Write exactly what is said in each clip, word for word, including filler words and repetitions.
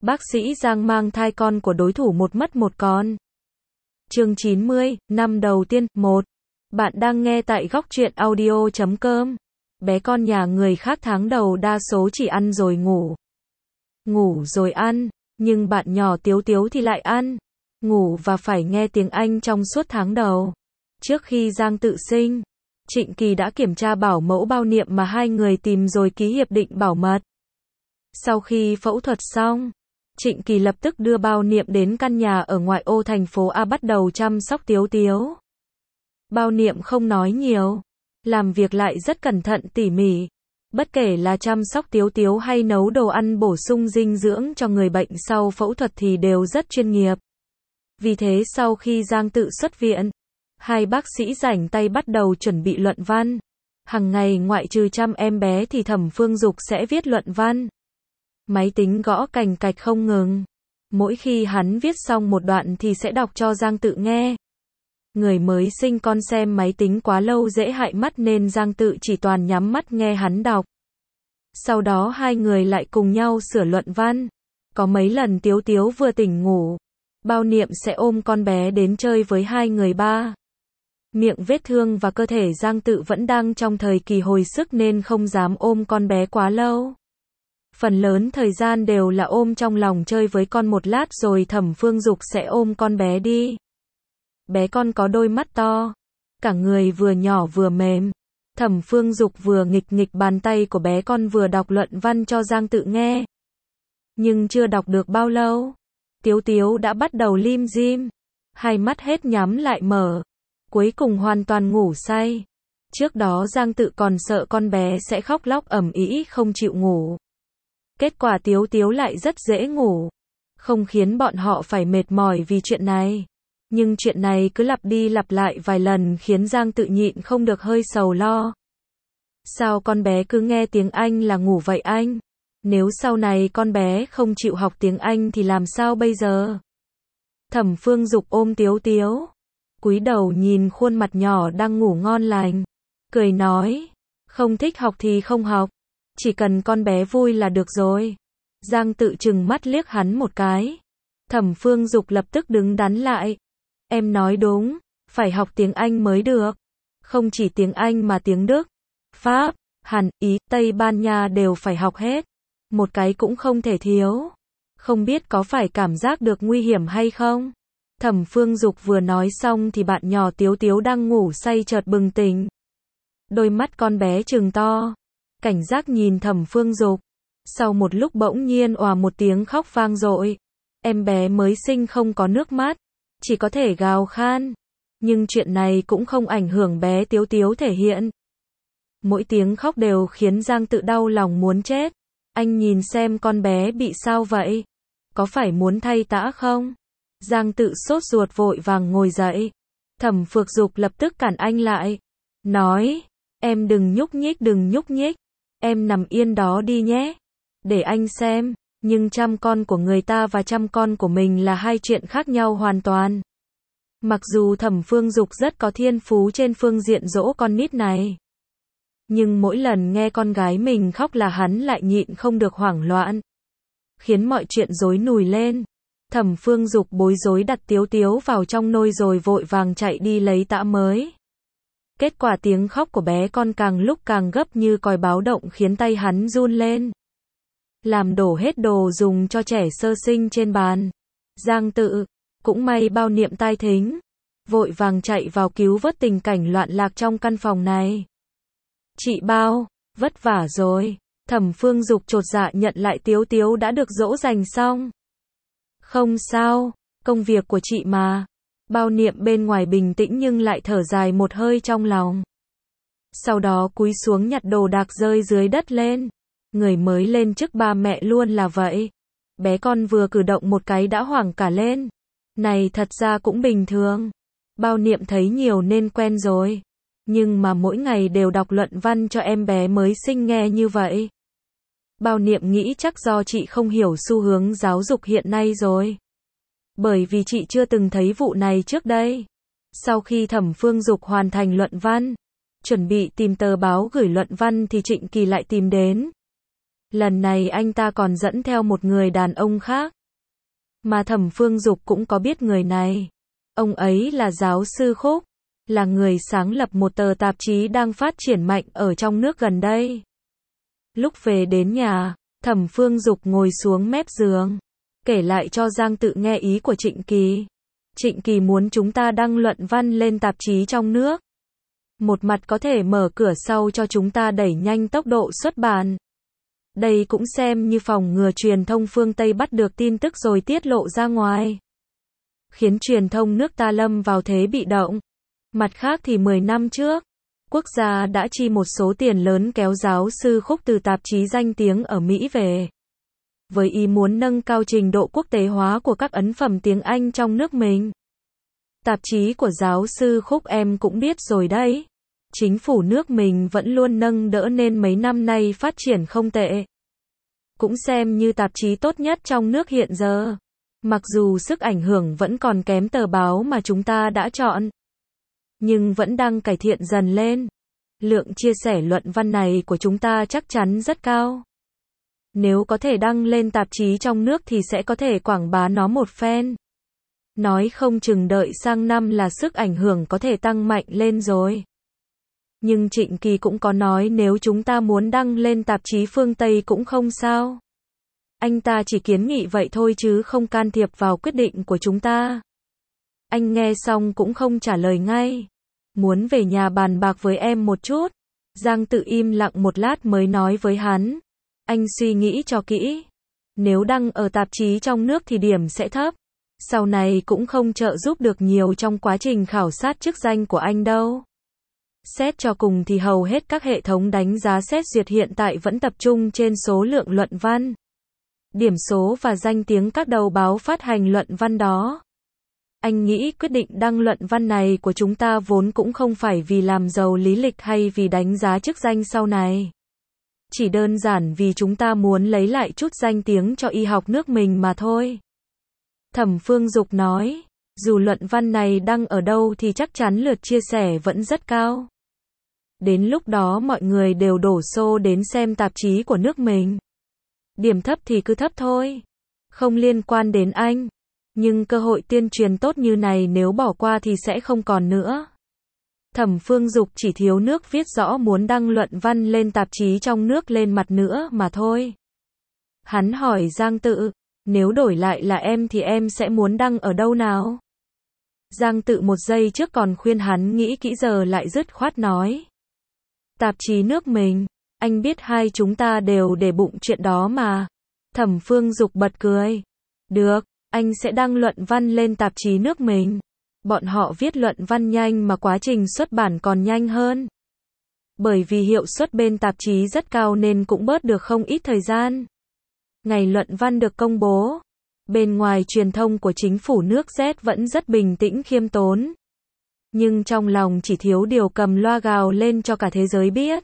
Bác sĩ Giang mang thai con của đối thủ một mất một con. Chương chín mươi, năm đầu tiên, một. Bạn đang nghe tại góc truyện audio chấm com. Bé con nhà người khác tháng đầu đa số chỉ ăn rồi ngủ. Ngủ rồi ăn, nhưng bạn nhỏ Tiếu Tiếu thì lại ăn, ngủ và phải nghe tiếng Anh trong suốt tháng đầu. Trước khi Giang tự sinh, Trịnh Kỳ đã kiểm tra bảo mẫu bao niệm mà hai người tìm rồi ký hiệp định bảo mật. Sau khi phẫu thuật xong, Trịnh Kỳ lập tức đưa bao niệm đến căn nhà ở ngoại ô thành phố A bắt đầu chăm sóc Tiếu Tiếu. Bao niệm không nói nhiều, làm việc lại rất cẩn thận tỉ mỉ. Bất kể là chăm sóc Tiếu Tiếu hay nấu đồ ăn bổ sung dinh dưỡng cho người bệnh sau phẫu thuật thì đều rất chuyên nghiệp. Vì thế sau khi Giang tự xuất viện, hai bác sĩ rảnh tay bắt đầu chuẩn bị luận văn. Hằng ngày ngoại trừ chăm em bé thì Thẩm Phương Dục sẽ viết luận văn. Máy tính gõ cành cạch không ngừng. Mỗi khi hắn viết xong một đoạn thì sẽ đọc cho Giang tự nghe. Người mới sinh con xem máy tính quá lâu dễ hại mắt nên Giang tự chỉ toàn nhắm mắt nghe hắn đọc. Sau đó hai người lại cùng nhau sửa luận văn. Có mấy lần Tiếu Tiếu vừa tỉnh ngủ, bao niệm sẽ ôm con bé đến chơi với hai người ba. Miệng vết thương và cơ thể Giang tự vẫn đang trong thời kỳ hồi sức nên không dám ôm con bé quá lâu. Phần lớn thời gian đều là ôm trong lòng chơi với con một lát rồi Thẩm Phương Dục sẽ ôm con bé đi. Bé con có đôi mắt to, cả người vừa nhỏ vừa mềm. Thẩm Phương Dục vừa nghịch nghịch bàn tay của bé con vừa đọc luận văn cho Giang tự nghe. Nhưng chưa đọc được bao lâu, Tiếu Tiếu đã bắt đầu lim dim, hai mắt hết nhắm lại mở, cuối cùng hoàn toàn ngủ say. Trước đó Giang tự còn sợ con bé sẽ khóc lóc ầm ĩ không chịu ngủ. Kết quả Tiếu Tiếu lại rất dễ ngủ, không khiến bọn họ phải mệt mỏi vì chuyện này. Nhưng chuyện này cứ lặp đi lặp lại vài lần khiến Giang tự nhịn không được hơi sầu lo. Sao con bé cứ nghe tiếng Anh là ngủ vậy anh? Nếu sau này con bé không chịu học tiếng Anh thì làm sao bây giờ? Thẩm Phương Dục ôm Tiếu Tiếu, cúi đầu nhìn khuôn mặt nhỏ đang ngủ ngon lành, cười nói, không thích học thì không học, chỉ cần con bé vui là được rồi. Giang tự trừng mắt liếc hắn một cái. Thẩm Phương Dục lập tức đứng đắn lại. Em nói đúng, phải học tiếng Anh mới được. Không chỉ tiếng Anh mà tiếng Đức, Pháp, Hàn, Ý, Tây Ban Nha đều phải học hết. Một cái cũng không thể thiếu. Không biết có phải cảm giác được nguy hiểm hay không? Thẩm Phương Dục vừa nói xong thì bạn nhỏ Tiếu Tiếu đang ngủ say chợt bừng tỉnh. Đôi mắt con bé trừng to, cảnh giác nhìn Thẩm Phương Dục. Sau một lúc bỗng nhiên òa một tiếng khóc vang dội. Em bé mới sinh không có nước mắt, chỉ có thể gào khan. Nhưng chuyện này cũng không ảnh hưởng bé Tiếu Tiếu thể hiện. Mỗi tiếng khóc đều khiến Giang tự đau lòng muốn chết. Anh nhìn xem con bé bị sao vậy? Có phải muốn thay tã không? Giang tự sốt ruột vội vàng ngồi dậy. Thẩm Phương Dục lập tức cản anh lại. Nói, em đừng nhúc nhích đừng nhúc nhích. Em nằm yên đó đi nhé. Để anh xem. Nhưng chăm con của người ta và chăm con của mình là hai chuyện khác nhau hoàn toàn. Mặc dù Thẩm Phương Dục rất có thiên phú trên phương diện dỗ con nít này, nhưng mỗi lần nghe con gái mình khóc là hắn lại nhịn không được hoảng loạn, khiến mọi chuyện rối nùi lên. Thẩm Phương Dục bối rối đặt Tiếu Tiếu vào trong nôi rồi vội vàng chạy đi lấy tã mới. Kết quả tiếng khóc của bé con càng lúc càng gấp như còi báo động khiến tay hắn run lên, làm đổ hết đồ dùng cho trẻ sơ sinh trên bàn. Giang tự, cũng may bao niệm tai thính, vội vàng chạy vào cứu vớt tình cảnh loạn lạc trong căn phòng này. Chị Bao, vất vả rồi. Thẩm Phương Dục chột dạ nhận lại Tiếu Tiếu đã được dỗ dành xong. Không sao, công việc của chị mà. Bao niệm bên ngoài bình tĩnh nhưng lại thở dài một hơi trong lòng. Sau đó cúi xuống nhặt đồ đạc rơi dưới đất lên. Người mới lên chức ba mẹ luôn là vậy. Bé con vừa cử động một cái đã hoảng cả lên. Này thật ra cũng bình thường. Bao niệm thấy nhiều nên quen rồi. Nhưng mà mỗi ngày đều đọc luận văn cho em bé mới sinh nghe như vậy. Bao niệm nghĩ chắc do chị không hiểu xu hướng giáo dục hiện nay rồi. Bởi vì chị chưa từng thấy vụ này trước đây. Sau khi Thẩm Phương Dục hoàn thành luận văn, chuẩn bị tìm tờ báo gửi luận văn thì Trịnh Kỳ lại tìm đến. Lần này anh ta còn dẫn theo một người đàn ông khác. Mà Thẩm Phương Dục cũng có biết người này. Ông ấy là giáo sư Khúc, là người sáng lập một tờ tạp chí đang phát triển mạnh ở trong nước gần đây. Lúc về đến nhà, Thẩm Phương Dục ngồi xuống mép giường, kể lại cho Giang Tự nghe ý của Trịnh Kỳ. Trịnh Kỳ muốn chúng ta đăng luận văn lên tạp chí trong nước. Một mặt có thể mở cửa sau cho chúng ta đẩy nhanh tốc độ xuất bản. Đây cũng xem như phòng ngừa truyền thông phương Tây bắt được tin tức rồi tiết lộ ra ngoài, khiến truyền thông nước ta lâm vào thế bị động. Mặt khác thì mười năm trước, quốc gia đã chi một số tiền lớn kéo giáo sư Khúc từ tạp chí danh tiếng ở Mỹ về, với ý muốn nâng cao trình độ quốc tế hóa của các ấn phẩm tiếng Anh trong nước mình. Tạp chí của giáo sư Khúc em cũng biết rồi đấy. Chính phủ nước mình vẫn luôn nâng đỡ nên mấy năm nay phát triển không tệ. Cũng xem như tạp chí tốt nhất trong nước hiện giờ. Mặc dù sức ảnh hưởng vẫn còn kém tờ báo mà chúng ta đã chọn, nhưng vẫn đang cải thiện dần lên. Lượng chia sẻ luận văn này của chúng ta chắc chắn rất cao. Nếu có thể đăng lên tạp chí trong nước thì sẽ có thể quảng bá nó một phen. Nói không chừng đợi sang năm là sức ảnh hưởng có thể tăng mạnh lên rồi. Nhưng Trịnh Kỳ cũng có nói nếu chúng ta muốn đăng lên tạp chí phương Tây cũng không sao. Anh ta chỉ kiến nghị vậy thôi chứ không can thiệp vào quyết định của chúng ta. Anh nghe xong cũng không trả lời ngay. Muốn về nhà bàn bạc với em một chút. Giang Tự im lặng một lát mới nói với hắn. Anh suy nghĩ cho kỹ. Nếu đăng ở tạp chí trong nước thì điểm sẽ thấp. Sau này cũng không trợ giúp được nhiều trong quá trình khảo sát chức danh của anh đâu. Xét cho cùng thì hầu hết các hệ thống đánh giá xét duyệt hiện tại vẫn tập trung trên số lượng luận văn, điểm số và danh tiếng các đầu báo phát hành luận văn đó. Anh nghĩ quyết định đăng luận văn này của chúng ta vốn cũng không phải vì làm giàu lý lịch hay vì đánh giá chức danh sau này. Chỉ đơn giản vì chúng ta muốn lấy lại chút danh tiếng cho y học nước mình mà thôi. Thẩm Phương Dục nói, dù luận văn này đăng ở đâu thì chắc chắn lượt chia sẻ vẫn rất cao. Đến lúc đó mọi người đều đổ xô đến xem tạp chí của nước mình. Điểm thấp thì cứ thấp thôi. Không liên quan đến anh. Nhưng cơ hội tuyên truyền tốt như này nếu bỏ qua thì sẽ không còn nữa. Thẩm Phương Dục chỉ thiếu nước viết rõ muốn đăng luận văn lên tạp chí trong nước lên mặt nữa mà thôi. Hắn hỏi Giang Tự, nếu đổi lại là em thì em sẽ muốn đăng ở đâu nào? Giang Tự một giây trước còn khuyên hắn nghĩ kỹ giờ lại dứt khoát nói. Tạp chí nước mình, anh biết hai chúng ta đều để bụng chuyện đó mà. Thẩm Phương Dục bật cười. Được, anh sẽ đăng luận văn lên tạp chí nước mình. Bọn họ viết luận văn nhanh mà quá trình xuất bản còn nhanh hơn. Bởi vì hiệu suất bên tạp chí rất cao nên cũng bớt được không ít thời gian. Ngày luận văn được công bố, bên ngoài truyền thông của chính phủ nước Z vẫn rất bình tĩnh khiêm tốn. Nhưng trong lòng chỉ thiếu điều cầm loa gào lên cho cả thế giới biết.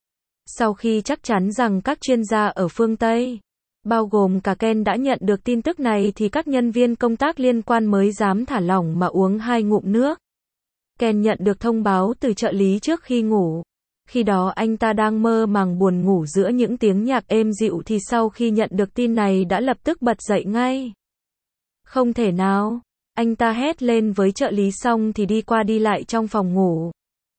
Sau khi chắc chắn rằng các chuyên gia ở phương Tây, bao gồm cả Ken đã nhận được tin tức này thì các nhân viên công tác liên quan mới dám thả lỏng mà uống hai ngụm nước. Ken nhận được thông báo từ trợ lý trước khi ngủ. Khi đó anh ta đang mơ màng buồn ngủ giữa những tiếng nhạc êm dịu thì sau khi nhận được tin này đã lập tức bật dậy ngay. Không thể nào, anh ta hét lên với trợ lý xong thì đi qua đi lại trong phòng ngủ.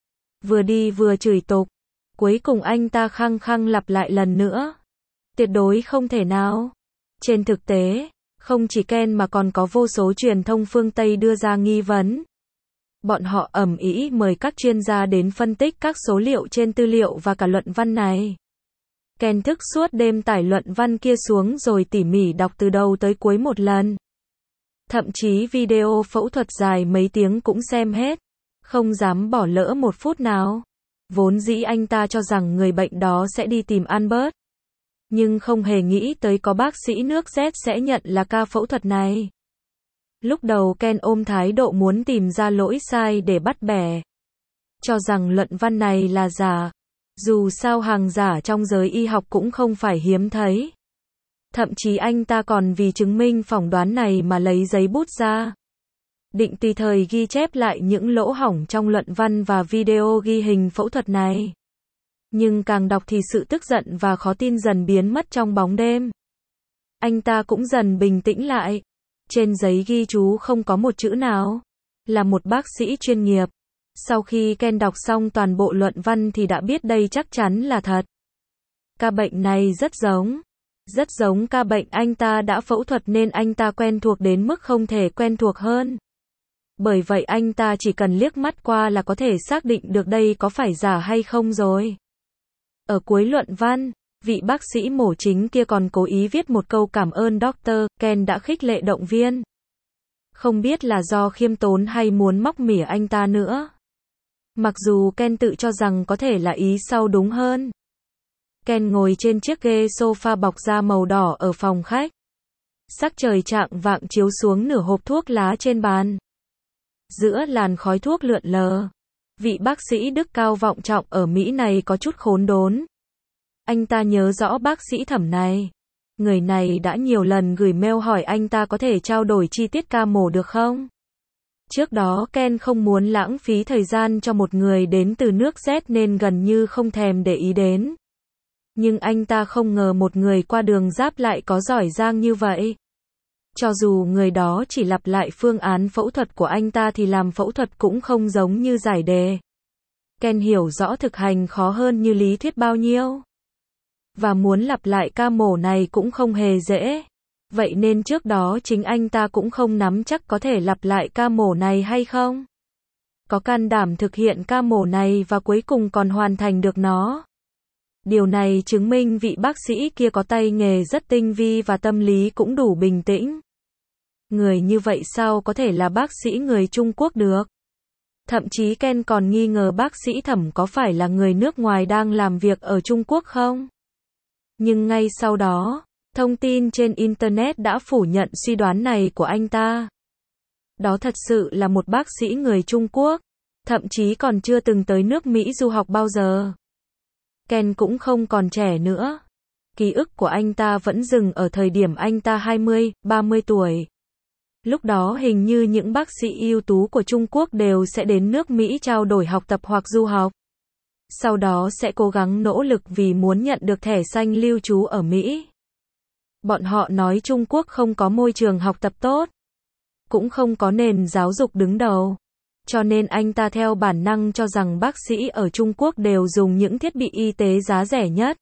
Vừa đi vừa chửi tục. Cuối cùng anh ta khăng khăng lặp lại lần nữa. Tuyệt đối không thể nào. Trên thực tế, không chỉ Ken mà còn có vô số truyền thông phương Tây đưa ra nghi vấn. Bọn họ ầm ĩ mời các chuyên gia đến phân tích các số liệu trên tư liệu và cả luận văn này. Ken thức suốt đêm tải luận văn kia xuống rồi tỉ mỉ đọc từ đầu tới cuối một lần. Thậm chí video phẫu thuật dài mấy tiếng cũng xem hết. Không dám bỏ lỡ một phút nào. Vốn dĩ anh ta cho rằng người bệnh đó sẽ đi tìm Albert. Nhưng không hề nghĩ tới có bác sĩ nước Z sẽ nhận là ca phẫu thuật này. Lúc đầu Ken ôm thái độ muốn tìm ra lỗi sai để bắt bẻ. Cho rằng luận văn này là giả. Dù sao hàng giả trong giới y học cũng không phải hiếm thấy. Thậm chí anh ta còn vì chứng minh phỏng đoán này mà lấy giấy bút ra. Định tùy thời ghi chép lại những lỗ hổng trong luận văn và video ghi hình phẫu thuật này. Nhưng càng đọc thì sự tức giận và khó tin dần biến mất trong bóng đêm. Anh ta cũng dần bình tĩnh lại. Trên giấy ghi chú không có một chữ nào. Là một bác sĩ chuyên nghiệp. Sau khi Ken đọc xong toàn bộ luận văn thì đã biết đây chắc chắn là thật. Ca bệnh này rất giống. Rất giống ca bệnh anh ta đã phẫu thuật nên anh ta quen thuộc đến mức không thể quen thuộc hơn. Bởi vậy anh ta chỉ cần liếc mắt qua là có thể xác định được đây có phải giả hay không rồi. Ở cuối luận văn, vị bác sĩ mổ chính kia còn cố ý viết một câu cảm ơn doctor Ken đã khích lệ động viên. Không biết là do khiêm tốn hay muốn móc mỉa anh ta nữa. Mặc dù Ken tự cho rằng có thể là ý sau đúng hơn. Ken ngồi trên chiếc ghế sofa bọc da màu đỏ ở phòng khách. Sắc trời chạng vạng chiếu xuống nửa hộp thuốc lá trên bàn. Giữa làn khói thuốc lượn lờ, vị bác sĩ đức cao vọng trọng ở Mỹ này có chút khốn đốn. Anh ta nhớ rõ bác sĩ Thẩm này. Người này đã nhiều lần gửi mail hỏi anh ta có thể trao đổi chi tiết ca mổ được không? Trước đó Ken không muốn lãng phí thời gian cho một người đến từ nước Z nên gần như không thèm để ý đến. Nhưng anh ta không ngờ một người qua đường giáp lại có giỏi giang như vậy. Cho dù người đó chỉ lặp lại phương án phẫu thuật của anh ta thì làm phẫu thuật cũng không giống như giải đề. Ken hiểu rõ thực hành khó hơn như lý thuyết bao nhiêu. Và muốn lặp lại ca mổ này cũng không hề dễ. Vậy nên trước đó chính anh ta cũng không nắm chắc có thể lặp lại ca mổ này hay không. Có can đảm thực hiện ca mổ này và cuối cùng còn hoàn thành được nó. Điều này chứng minh vị bác sĩ kia có tay nghề rất tinh vi và tâm lý cũng đủ bình tĩnh. Người như vậy sao có thể là bác sĩ người Trung Quốc được? Thậm chí Ken còn nghi ngờ bác sĩ Thẩm có phải là người nước ngoài đang làm việc ở Trung Quốc không? Nhưng ngay sau đó, thông tin trên Internet đã phủ nhận suy đoán này của anh ta. Đó thật sự là một bác sĩ người Trung Quốc, thậm chí còn chưa từng tới nước Mỹ du học bao giờ. Ken cũng không còn trẻ nữa. Ký ức của anh ta vẫn dừng ở thời điểm anh ta hai mươi, ba mươi tuổi. Lúc đó hình như những bác sĩ ưu tú của Trung Quốc đều sẽ đến nước Mỹ trao đổi học tập hoặc du học. Sau đó sẽ cố gắng nỗ lực vì muốn nhận được thẻ xanh lưu trú ở Mỹ. Bọn họ nói Trung Quốc không có môi trường học tập tốt, cũng không có nền giáo dục đứng đầu. Cho nên anh ta theo bản năng cho rằng bác sĩ ở Trung Quốc đều dùng những thiết bị y tế giá rẻ nhất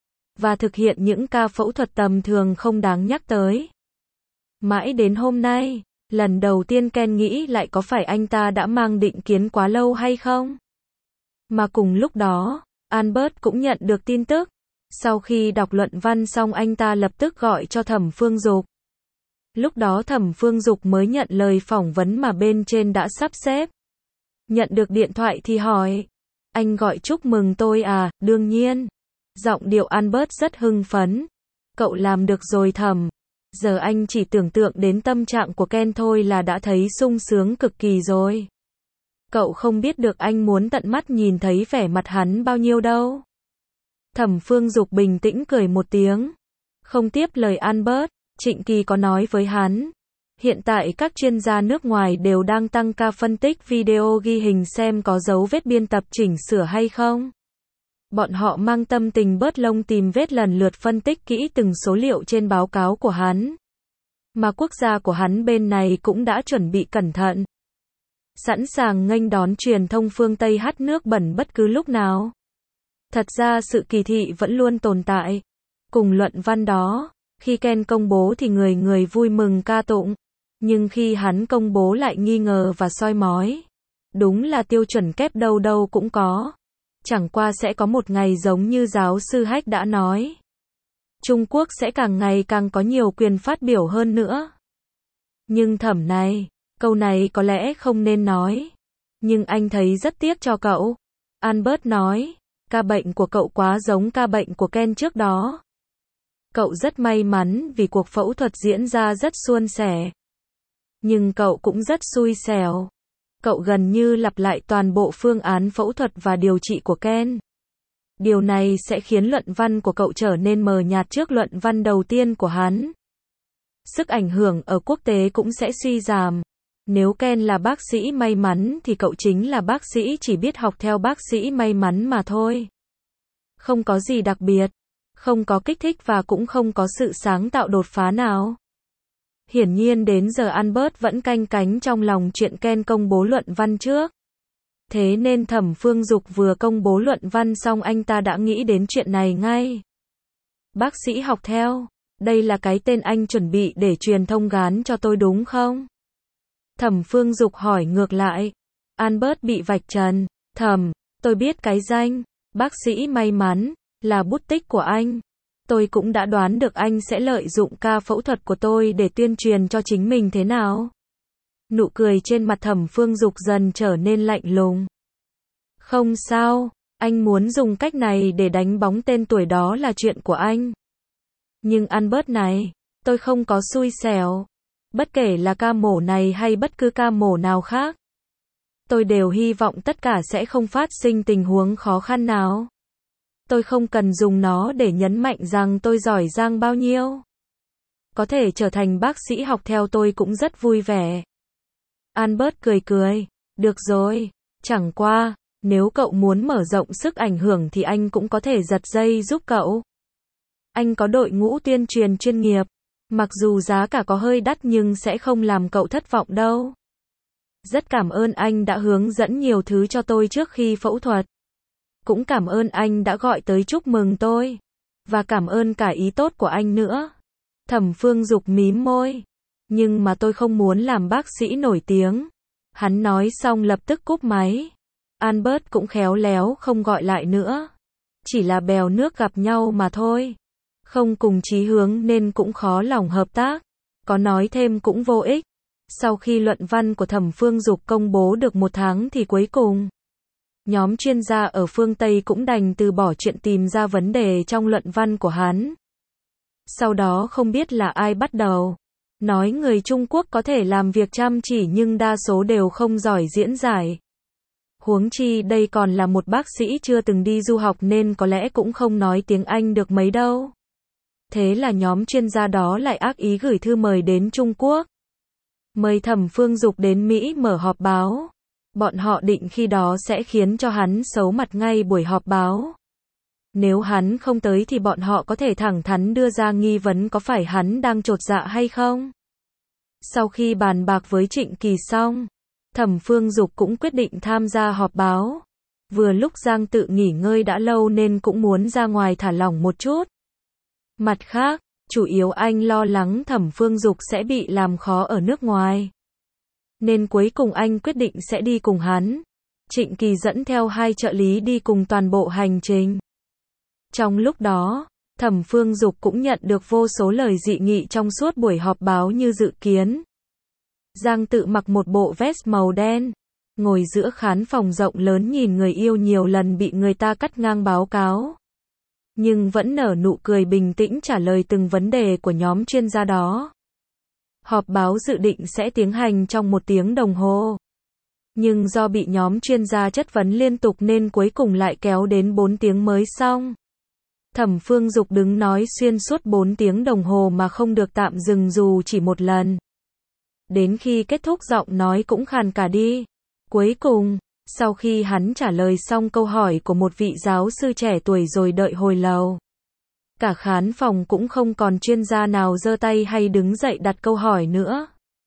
và thực hiện những ca phẫu thuật tầm thường không đáng nhắc tới. Mãi đến hôm nay, lần đầu tiên Ken nghĩ lại có phải anh ta đã mang định kiến quá lâu hay không? Mà cùng lúc đó, Albert cũng nhận được tin tức. Sau khi đọc luận văn xong anh ta lập tức gọi cho Thẩm Phương Dục. Lúc đó Thẩm Phương Dục mới nhận lời phỏng vấn mà bên trên đã sắp xếp. Nhận được điện thoại thì hỏi, anh gọi chúc mừng tôi à? Đương nhiên. Giọng điệu Albert rất hưng phấn. Cậu làm được rồi Thẩm. Giờ anh chỉ tưởng tượng đến tâm trạng của Ken thôi là đã thấy sung sướng cực kỳ rồi. Cậu không biết được anh muốn tận mắt nhìn thấy vẻ mặt hắn bao nhiêu đâu. Thẩm Phương Dục bình tĩnh cười một tiếng. Không tiếp lời Albert, Trịnh Kỳ có nói với hắn. Hiện tại các chuyên gia nước ngoài đều đang tăng ca phân tích video ghi hình xem có dấu vết biên tập chỉnh sửa hay không. Bọn họ mang tâm tình bớt lông tìm vết lần lượt phân tích kỹ từng số liệu trên báo cáo của hắn. Mà quốc gia của hắn bên này cũng đã chuẩn bị cẩn thận. Sẵn sàng nghênh đón truyền thông phương Tây hắt nước bẩn bất cứ lúc nào. Thật ra sự kỳ thị vẫn luôn tồn tại. Cùng luận văn đó, khi Ken công bố thì người người vui mừng ca tụng. Nhưng khi hắn công bố lại nghi ngờ và soi mói. Đúng là tiêu chuẩn kép đâu đâu cũng có. Chẳng qua sẽ có một ngày giống như giáo sư Hách đã nói. Trung Quốc sẽ càng ngày càng có nhiều quyền phát biểu hơn nữa. Nhưng Thẩm này, câu này có lẽ không nên nói. Nhưng anh thấy rất tiếc cho cậu. Albert nói, ca bệnh của cậu quá giống ca bệnh của Ken trước đó. Cậu rất may mắn vì cuộc phẫu thuật diễn ra rất suôn sẻ. Nhưng cậu cũng rất xui xẻo. Cậu gần như lặp lại toàn bộ phương án phẫu thuật và điều trị của Ken. Điều này sẽ khiến luận văn của cậu trở nên mờ nhạt trước luận văn đầu tiên của hắn. Sức ảnh hưởng ở quốc tế cũng sẽ suy giảm. Nếu Ken là bác sĩ may mắn thì cậu chính là bác sĩ chỉ biết học theo bác sĩ may mắn mà thôi. Không có gì đặc biệt. Không có kích thích và cũng không có sự sáng tạo đột phá nào. Hiển nhiên đến giờ Albert vẫn canh cánh trong lòng chuyện Ken công bố luận văn trước. Thế nên Thẩm Phương Dục vừa công bố luận văn xong anh ta đã nghĩ đến chuyện này ngay. Bác sĩ học theo, đây là cái tên anh chuẩn bị để truyền thông gán cho tôi đúng không? Thẩm Phương Dục hỏi ngược lại. Albert bị vạch trần. Thẩm, tôi biết cái danh, bác sĩ may mắn, là bút tích của anh. Tôi cũng đã đoán được anh sẽ lợi dụng ca phẫu thuật của tôi để tuyên truyền cho chính mình thế nào. Nụ cười trên mặt Thẩm Phương Dục dần trở nên lạnh lùng. Không sao, anh muốn dùng cách này để đánh bóng tên tuổi đó là chuyện của anh. Nhưng Albert này, tôi không có xui xẻo. Bất kể là ca mổ này hay bất cứ ca mổ nào khác. Tôi đều hy vọng tất cả sẽ không phát sinh tình huống khó khăn nào. Tôi không cần dùng nó để nhấn mạnh rằng tôi giỏi giang bao nhiêu. Có thể trở thành bác sĩ học theo tôi cũng rất vui vẻ. Albert cười cười. Được rồi, chẳng qua, nếu cậu muốn mở rộng sức ảnh hưởng thì anh cũng có thể giật dây giúp cậu. Anh có đội ngũ tuyên truyền chuyên nghiệp. Mặc dù giá cả có hơi đắt nhưng sẽ không làm cậu thất vọng đâu. Rất cảm ơn anh đã hướng dẫn nhiều thứ cho tôi trước khi phẫu thuật. Cũng cảm ơn anh đã gọi tới chúc mừng tôi. Và cảm ơn cả ý tốt của anh nữa. Thẩm Phương Dục mím môi. Nhưng mà tôi không muốn làm bác sĩ nổi tiếng. Hắn nói xong lập tức cúp máy. Albert cũng khéo léo không gọi lại nữa. Chỉ là bèo nước gặp nhau mà thôi. Không cùng chí hướng nên cũng khó lòng hợp tác. Có nói thêm cũng vô ích. Sau khi luận văn của Thẩm Phương Dục công bố được một tháng thì cuối cùng, nhóm chuyên gia ở phương Tây cũng đành từ bỏ chuyện tìm ra vấn đề trong luận văn của hắn. Sau đó không biết là ai bắt đầu nói người Trung Quốc có thể làm việc chăm chỉ nhưng đa số đều không giỏi diễn giải. Huống chi đây còn là một bác sĩ chưa từng đi du học nên có lẽ cũng không nói tiếng Anh được mấy đâu. Thế là nhóm chuyên gia đó lại ác ý gửi thư mời đến Trung Quốc. Mời Thẩm Phương Dục đến Mỹ mở họp báo. Bọn họ định khi đó sẽ khiến cho hắn xấu mặt ngay buổi họp báo. Nếu hắn không tới thì bọn họ có thể thẳng thắn đưa ra nghi vấn có phải hắn đang chột dạ hay không. Sau khi bàn bạc với Trịnh Kỳ xong, Thẩm Phương Dục cũng quyết định tham gia họp báo. Vừa lúc Giang Tự nghỉ ngơi đã lâu nên cũng muốn ra ngoài thả lỏng một chút. Mặt khác, chủ yếu anh lo lắng Thẩm Phương Dục sẽ bị làm khó ở nước ngoài. Nên cuối cùng anh quyết định sẽ đi cùng hắn. Trịnh Kỳ dẫn theo hai trợ lý đi cùng toàn bộ hành trình. Trong lúc đó, Thẩm Phương Dục cũng nhận được vô số lời dị nghị trong suốt buổi họp báo như dự kiến. Giang Tự mặc một bộ vest màu đen, ngồi giữa khán phòng rộng lớn nhìn người yêu nhiều lần bị người ta cắt ngang báo cáo. Nhưng vẫn nở nụ cười bình tĩnh trả lời từng vấn đề của nhóm chuyên gia đó. Họp báo dự định sẽ tiến hành trong một tiếng đồng hồ. Nhưng do bị nhóm chuyên gia chất vấn liên tục nên cuối cùng lại kéo đến bốn tiếng mới xong. Thẩm Phương Dục đứng nói xuyên suốt bốn tiếng đồng hồ mà không được tạm dừng dù chỉ một lần. Đến khi kết thúc giọng nói cũng khàn cả đi. Cuối cùng, sau khi hắn trả lời xong câu hỏi của một vị giáo sư trẻ tuổi rồi đợi hồi lâu. Cả khán phòng cũng không còn chuyên gia nào giơ tay hay đứng dậy đặt câu hỏi nữa.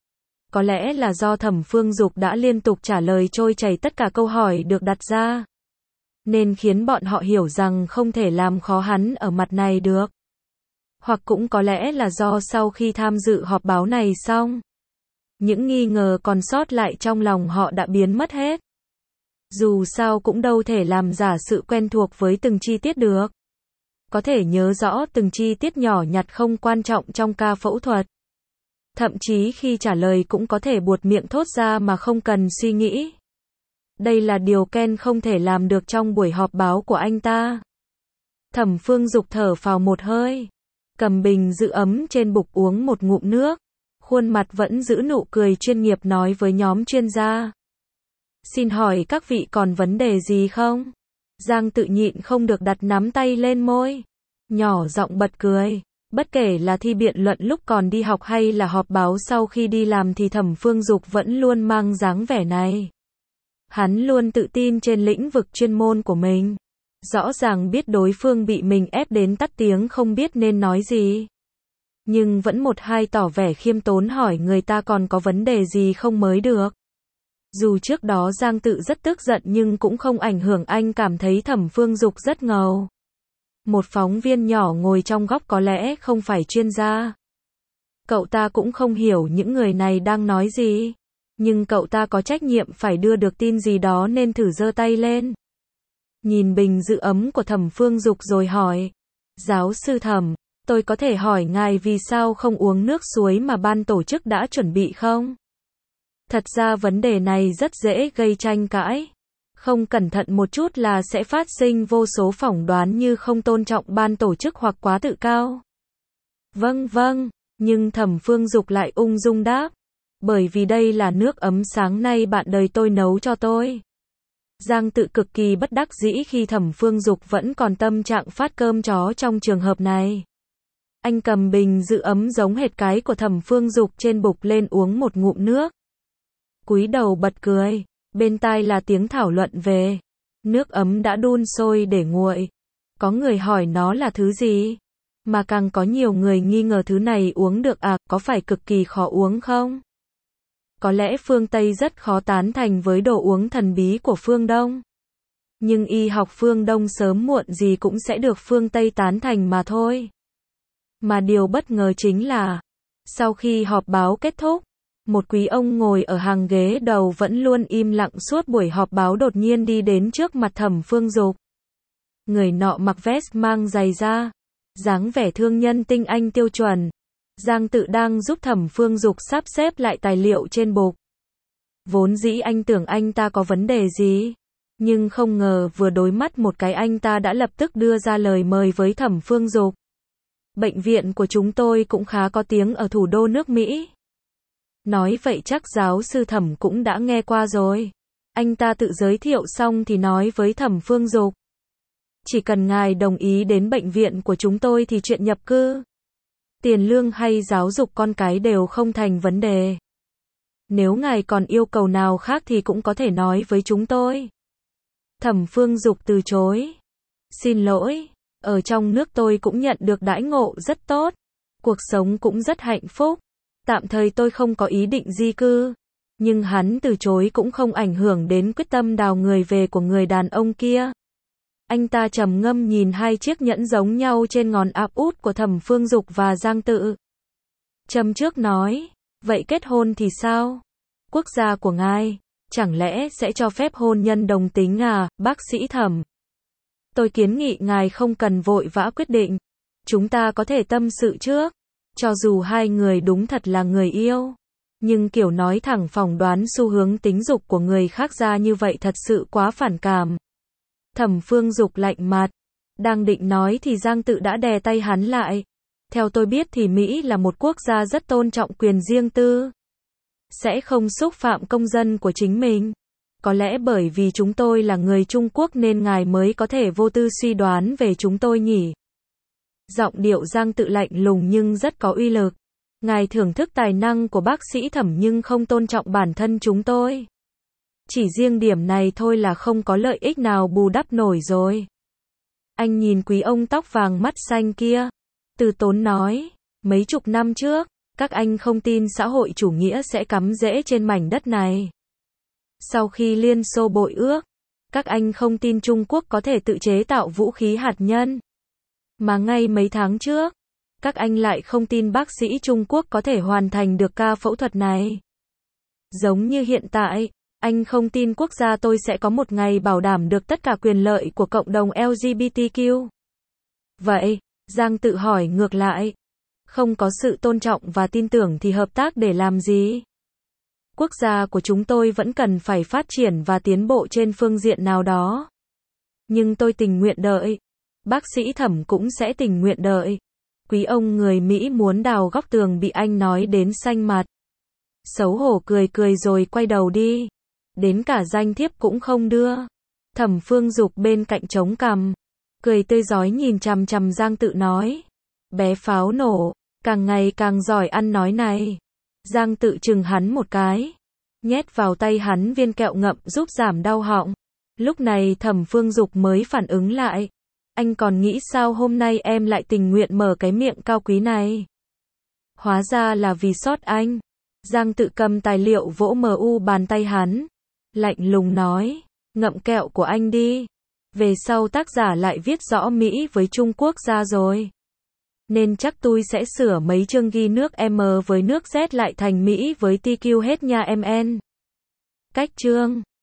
Có lẽ là do Thẩm Phương Dục đã liên tục trả lời trôi chảy tất cả câu hỏi được đặt ra. Nên khiến bọn họ hiểu rằng không thể làm khó hắn ở mặt này được. Hoặc cũng có lẽ là do sau khi tham dự họp báo này xong, những nghi ngờ còn sót lại trong lòng họ đã biến mất hết. Dù sao cũng đâu thể làm giả sự quen thuộc với từng chi tiết được. Có thể nhớ rõ từng chi tiết nhỏ nhặt không quan trọng trong ca phẫu thuật. Thậm chí khi trả lời cũng có thể buột miệng thốt ra mà không cần suy nghĩ. Đây là điều Ken không thể làm được trong buổi họp báo của anh ta. Thẩm Phương Dục thở phào một hơi, cầm bình giữ ấm trên bục uống một ngụm nước, khuôn mặt vẫn giữ nụ cười chuyên nghiệp nói với nhóm chuyên gia. Xin hỏi các vị còn vấn đề gì không? Giang Tự nhịn không được đặt nắm tay lên môi, nhỏ giọng bật cười. Bất kể là thi biện luận lúc còn đi học hay là họp báo sau khi đi làm thì Thẩm Phương Dục vẫn luôn mang dáng vẻ này. Hắn luôn tự tin trên lĩnh vực chuyên môn của mình. Rõ ràng biết đối phương bị mình ép đến tắt tiếng không biết nên nói gì. Nhưng vẫn một hai tỏ vẻ khiêm tốn hỏi người ta còn có vấn đề gì không mới được. Dù trước đó Giang Tự rất tức giận nhưng cũng không ảnh hưởng anh cảm thấy Thẩm Phương Dục rất ngầu. Một phóng viên nhỏ ngồi trong góc có lẽ không phải chuyên gia. Cậu ta cũng không hiểu những người này đang nói gì. Nhưng cậu ta có trách nhiệm phải đưa được tin gì đó nên thử giơ tay lên. Nhìn bình giữ ấm của Thẩm Phương Dục rồi hỏi. Giáo sư Thẩm, tôi có thể hỏi ngài vì sao không uống nước suối mà ban tổ chức đã chuẩn bị không? Thật ra vấn đề này rất dễ gây tranh cãi. Không cẩn thận một chút là sẽ phát sinh vô số phỏng đoán như không tôn trọng ban tổ chức hoặc quá tự cao. Vâng vâng, nhưng Thẩm Phương Dục lại ung dung đáp. Bởi vì đây là nước ấm sáng nay bạn đời tôi nấu cho tôi. Giang Tự cực kỳ bất đắc dĩ khi Thẩm Phương Dục vẫn còn tâm trạng phát cơm chó trong trường hợp này. Anh cầm bình giữ ấm giống hệt cái của Thẩm Phương Dục trên bục lên uống một ngụm nước. Cúi đầu bật cười, bên tai là tiếng thảo luận về nước ấm đã đun sôi để nguội. Có người hỏi nó là thứ gì? Mà càng có nhiều người nghi ngờ thứ này uống được à, có phải cực kỳ khó uống không? Có lẽ phương Tây rất khó tán thành với đồ uống thần bí của phương Đông. Nhưng y học phương Đông sớm muộn gì cũng sẽ được phương Tây tán thành mà thôi. Mà điều bất ngờ chính là, sau khi họp báo kết thúc, một quý ông ngồi ở hàng ghế đầu vẫn luôn im lặng suốt buổi họp báo đột nhiên đi đến trước mặt Thẩm Phương Dục. Người nọ mặc vest mang giày da, dáng vẻ thương nhân tinh anh tiêu chuẩn. Giang Tự đang giúp Thẩm Phương Dục sắp xếp lại tài liệu trên bục. Vốn dĩ anh tưởng anh ta có vấn đề gì, nhưng không ngờ vừa đối mắt một cái anh ta đã lập tức đưa ra lời mời với Thẩm Phương Dục. Bệnh viện của chúng tôi cũng khá có tiếng ở thủ đô nước Mỹ. Nói vậy chắc giáo sư Thẩm cũng đã nghe qua rồi. Anh ta tự giới thiệu xong thì nói với Thẩm Phương Dục. Chỉ cần ngài đồng ý đến bệnh viện của chúng tôi thì chuyện nhập cư, tiền lương hay giáo dục con cái đều không thành vấn đề. Nếu ngài còn yêu cầu nào khác thì cũng có thể nói với chúng tôi. Thẩm Phương Dục từ chối. Xin lỗi, ở trong nước tôi cũng nhận được đãi ngộ rất tốt. Cuộc sống cũng rất hạnh phúc. Tạm thời tôi không có ý định di cư. Nhưng hắn từ chối cũng không ảnh hưởng đến quyết tâm đào người về của người đàn ông kia. Anh ta trầm ngâm nhìn hai chiếc nhẫn giống nhau trên ngón áp út của Thẩm Phương Dục và Giang Tự. Châm trước nói, vậy kết hôn thì sao? Quốc gia của ngài, chẳng lẽ sẽ cho phép hôn nhân đồng tính à, bác sĩ Thẩm? Tôi kiến nghị ngài không cần vội vã quyết định. Chúng ta có thể tâm sự trước. Cho dù hai người đúng thật là người yêu. Nhưng kiểu nói thẳng phỏng đoán xu hướng tính dục của người khác ra như vậy thật sự quá phản cảm. Thẩm Phương Dục lạnh mặt. Đang định nói thì Giang Tự đã đè tay hắn lại. Theo tôi biết thì Mỹ là một quốc gia rất tôn trọng quyền riêng tư. Sẽ không xúc phạm công dân của chính mình. Có lẽ bởi vì chúng tôi là người Trung Quốc nên ngài mới có thể vô tư suy đoán về chúng tôi nhỉ. Giọng điệu Giang Tự lạnh lùng nhưng rất có uy lực. Ngài thưởng thức tài năng của bác sĩ Thẩm nhưng không tôn trọng bản thân chúng tôi. Chỉ riêng điểm này thôi là không có lợi ích nào bù đắp nổi rồi. Anh nhìn quý ông tóc vàng mắt xanh kia. Từ tốn nói, mấy chục năm trước, các anh không tin xã hội chủ nghĩa sẽ cắm rễ trên mảnh đất này. Sau khi Liên Xô bội ước, các anh không tin Trung Quốc có thể tự chế tạo vũ khí hạt nhân. Mà ngay mấy tháng trước, các anh lại không tin bác sĩ Trung Quốc có thể hoàn thành được ca phẫu thuật này. Giống như hiện tại, anh không tin quốc gia tôi sẽ có một ngày bảo đảm được tất cả quyền lợi của cộng đồng L G B T Q. Vậy, Giang Tự hỏi ngược lại, không có sự tôn trọng và tin tưởng thì hợp tác để làm gì? Quốc gia của chúng tôi vẫn cần phải phát triển và tiến bộ trên phương diện nào đó. Nhưng tôi tình nguyện đợi. Bác sĩ Thẩm cũng sẽ tình nguyện đợi. Quý ông người Mỹ muốn đào góc tường bị anh nói đến xanh mặt. Xấu hổ cười cười rồi quay đầu đi. Đến cả danh thiếp cũng không đưa. Thẩm Phương Dục bên cạnh chống cằm, cười tươi rói nhìn chằm chằm Giang Tự nói. Bé pháo nổ, càng ngày càng giỏi ăn nói này. Giang Tự chừng hắn một cái, nhét vào tay hắn viên kẹo ngậm giúp giảm đau họng. Lúc này Thẩm Phương Dục mới phản ứng lại. Anh còn nghĩ sao hôm nay em lại tình nguyện mở cái miệng cao quý này? Hóa ra là vì sót anh. Giang Tự cầm tài liệu vỗ mờ u bàn tay hắn. Lạnh lùng nói, ngậm kẹo của anh đi. Về sau tác giả lại viết rõ Mỹ với Trung Quốc ra rồi. Nên chắc tôi sẽ sửa mấy chương ghi nước M với nước Z lại thành Mỹ với tê quy hết nha em en. Cách chương